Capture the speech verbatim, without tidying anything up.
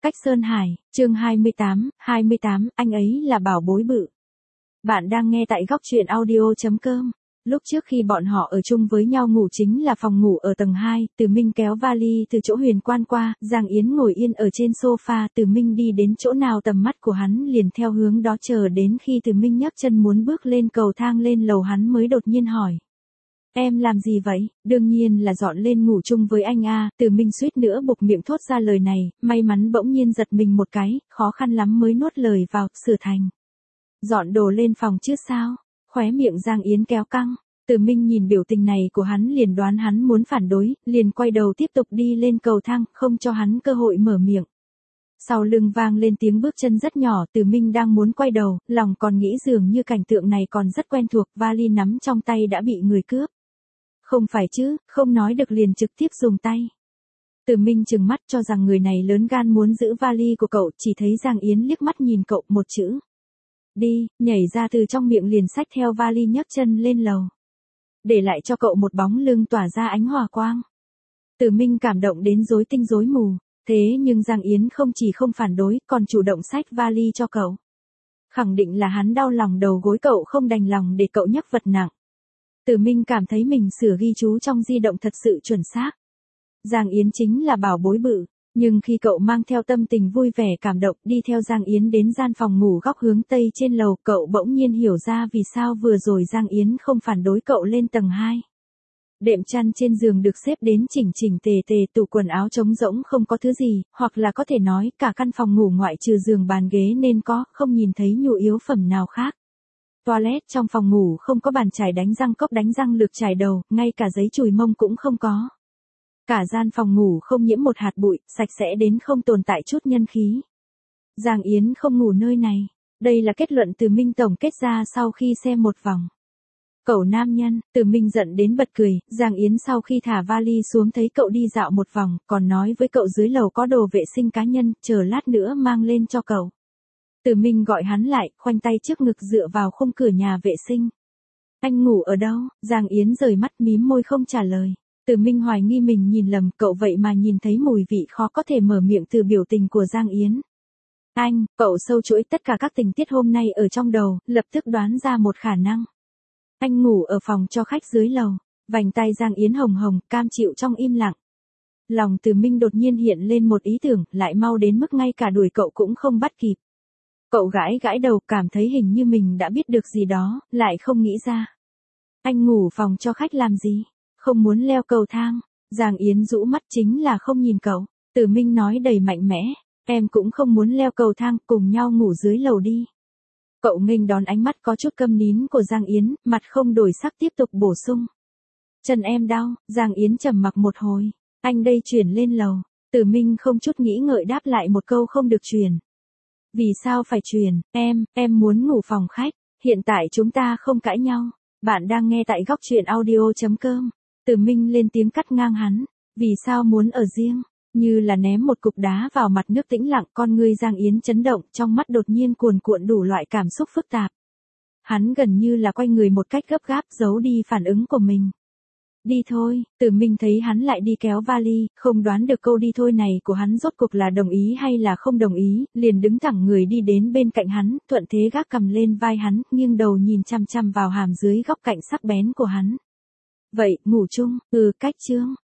Cách Sơn Hải, chương hai mươi tám, hai mươi tám, anh ấy là bảo bối bự. Bạn đang nghe tại góc truyện audio chấm com. Lúc trước khi bọn họ ở chung với nhau ngủ chính là phòng ngủ ở tầng hai, Từ Minh kéo vali từ chỗ Huyền Quan qua, Giang Yến ngồi yên ở trên sofa, Từ Minh đi đến chỗ nào tầm mắt của hắn liền theo hướng đó chờ đến khi Từ Minh nhấc chân muốn bước lên cầu thang lên lầu hắn mới đột nhiên hỏi. Em làm gì vậy? Đương nhiên là dọn lên ngủ chung với anh a. Từ Minh suýt nữa buộc miệng thốt ra lời này, may mắn bỗng nhiên giật mình một cái, khó khăn lắm mới nuốt lời vào, sửa thành. Dọn đồ lên phòng chứ sao? Khóe miệng Giang Yến kéo căng. Từ Minh nhìn biểu tình này của hắn liền đoán hắn muốn phản đối, liền quay đầu tiếp tục đi lên cầu thang, không cho hắn cơ hội mở miệng. Sau lưng vang lên tiếng bước chân rất nhỏ, Từ Minh đang muốn quay đầu, lòng còn nghĩ dường như cảnh tượng này còn rất quen thuộc, vali nắm trong tay đã bị người cướp. Không phải chứ, không nói được liền trực tiếp dùng tay. Từ Minh trừng mắt cho rằng người này lớn gan muốn giữ vali của cậu, chỉ thấy Giang Yến liếc mắt nhìn cậu một chữ. Đi, nhảy ra từ trong miệng liền xách theo vali nhấc chân lên lầu. Để lại cho cậu một bóng lưng tỏa ra ánh hòa quang. Từ Minh cảm động đến rối tinh rối mù, thế nhưng Giang Yến không chỉ không phản đối, còn chủ động xách vali cho cậu. Khẳng định là hắn đau lòng đầu gối cậu không đành lòng để cậu nhấc vật nặng. Từ Minh cảm thấy mình sửa ghi chú trong di động thật sự chuẩn xác. Giang Yến chính là bảo bối bự, nhưng khi cậu mang theo tâm tình vui vẻ cảm động đi theo Giang Yến đến gian phòng ngủ góc hướng Tây trên lầu, cậu bỗng nhiên hiểu ra vì sao vừa rồi Giang Yến không phản đối cậu lên tầng hai. Đệm chăn trên giường được xếp đến chỉnh chỉnh tề tề, tủ quần áo trống rỗng không có thứ gì, hoặc là có thể nói cả căn phòng ngủ ngoại trừ giường bàn ghế nên có, không nhìn thấy nhu yếu phẩm nào khác. Toilet trong phòng ngủ không có bàn chải đánh răng, cốc đánh răng, lược chải đầu, ngay cả giấy chùi mông cũng không có. Cả gian phòng ngủ không nhiễm một hạt bụi, sạch sẽ đến không tồn tại chút nhân khí. Giang Yến không ngủ nơi này. Đây là kết luận Từ Minh tổng kết ra sau khi xem một vòng. Cậu nam nhân, Từ Minh giận đến bật cười. Giang Yến sau khi thả vali xuống thấy cậu đi dạo một vòng, còn nói với cậu dưới lầu có đồ vệ sinh cá nhân, chờ lát nữa mang lên cho cậu. Từ Minh gọi hắn lại, khoanh tay trước ngực dựa vào khung cửa nhà vệ sinh. Anh ngủ ở đâu? Giang Yến rời mắt mím môi không trả lời. Từ Minh hoài nghi mình nhìn lầm, cậu vậy mà nhìn thấy mùi vị khó có thể mở miệng từ biểu tình của Giang Yến. Anh, cậu sâu chuỗi tất cả các tình tiết hôm nay ở trong đầu, lập tức đoán ra một khả năng. Anh ngủ ở phòng cho khách dưới lầu. Vành tay Giang Yến hồng hồng, cam chịu trong im lặng. Lòng Từ Minh đột nhiên hiện lên một ý tưởng, lại mau đến mức ngay cả đuổi cậu cũng không bắt kịp. Cậu gãi gãi đầu, cảm thấy hình như mình đã biết được gì đó, lại không nghĩ ra. Anh ngủ phòng cho khách làm gì? Không muốn leo cầu thang. Giang Yến rũ mắt chính là không nhìn cậu. Từ Minh nói đầy mạnh mẽ. Em cũng không muốn leo cầu thang, cùng nhau ngủ dưới lầu đi. Cậu nghênh đón ánh mắt có chút câm nín của Giang Yến, mặt không đổi sắc tiếp tục bổ sung. Chân em đau. Giang Yến trầm mặc một hồi. Anh đây chuyển lên lầu. Từ Minh không chút nghĩ ngợi đáp lại một câu không được chuyển. Vì sao phải chuyển? Em, em muốn ngủ phòng khách. Hiện tại chúng ta không cãi nhau. Bạn đang nghe tại góc truyện audio chấm com. Từ Minh lên tiếng cắt ngang hắn. Vì sao muốn ở riêng? Như là ném một cục đá vào mặt nước tĩnh lặng, con ngươi Giang Yến chấn động, trong mắt đột nhiên cuồn cuộn đủ loại cảm xúc phức tạp. Hắn gần như là quay người một cách gấp gáp, giấu đi phản ứng của mình. Đi thôi. Từ Minh thấy hắn lại đi kéo vali, không đoán được câu đi thôi này của hắn rốt cuộc là đồng ý hay là không đồng ý, liền đứng thẳng người đi đến bên cạnh hắn, thuận thế gác cầm lên vai hắn, nghiêng đầu nhìn chăm chăm vào hàm dưới góc cạnh sắc bén của hắn. Vậy, ngủ chung? Ừ, cách chương.